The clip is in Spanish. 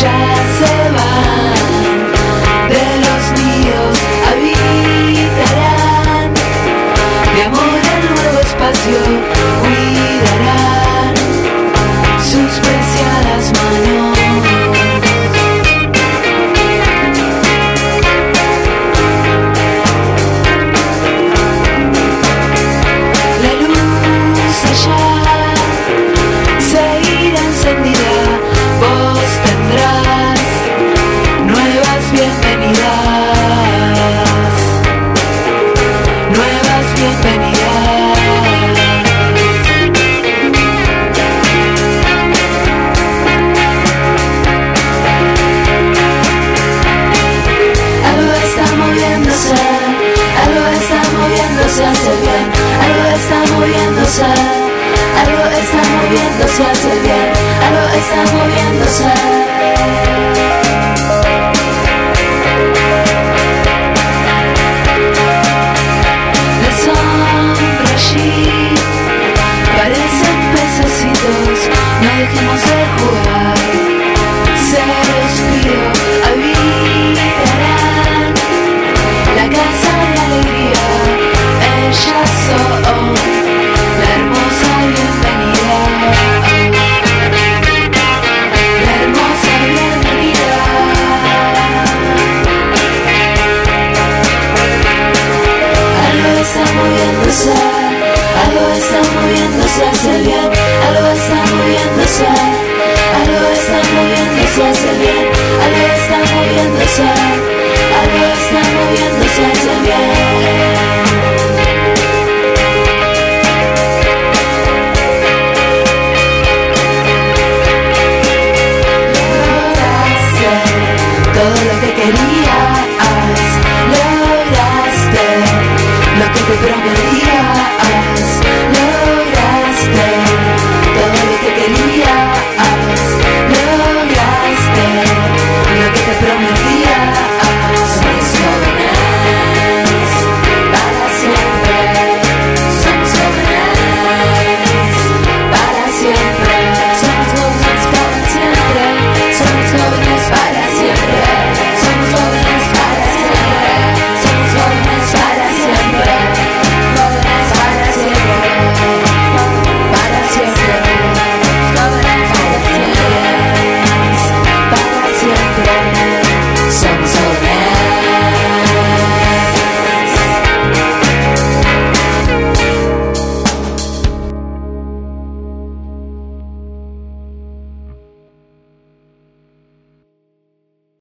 ya se van, de los míos habitarán, de amor el nuevo espacio cuidarán sus preciadas manos. La luz allá seguirá encendida, vos tendrás nuevas bienvenidas, nuevas bienvenidas. Algo está moviéndose, algo está moviéndose hacia el bien, algo está moviéndose, algo está moviéndose hacia el bien, algo está moviéndose. La sombra allí parecen pececitos, no dejemos de jugar, se los pido, habitarán la casa de alegría, ellas son la hermosa bienvenida, la hermosa bienvenida. Algo está moviéndose, algo está moviéndose hacia el bien, algo está moviéndose, algo está moviéndose hacia el bien, algo está moviéndose, algo está moviéndose.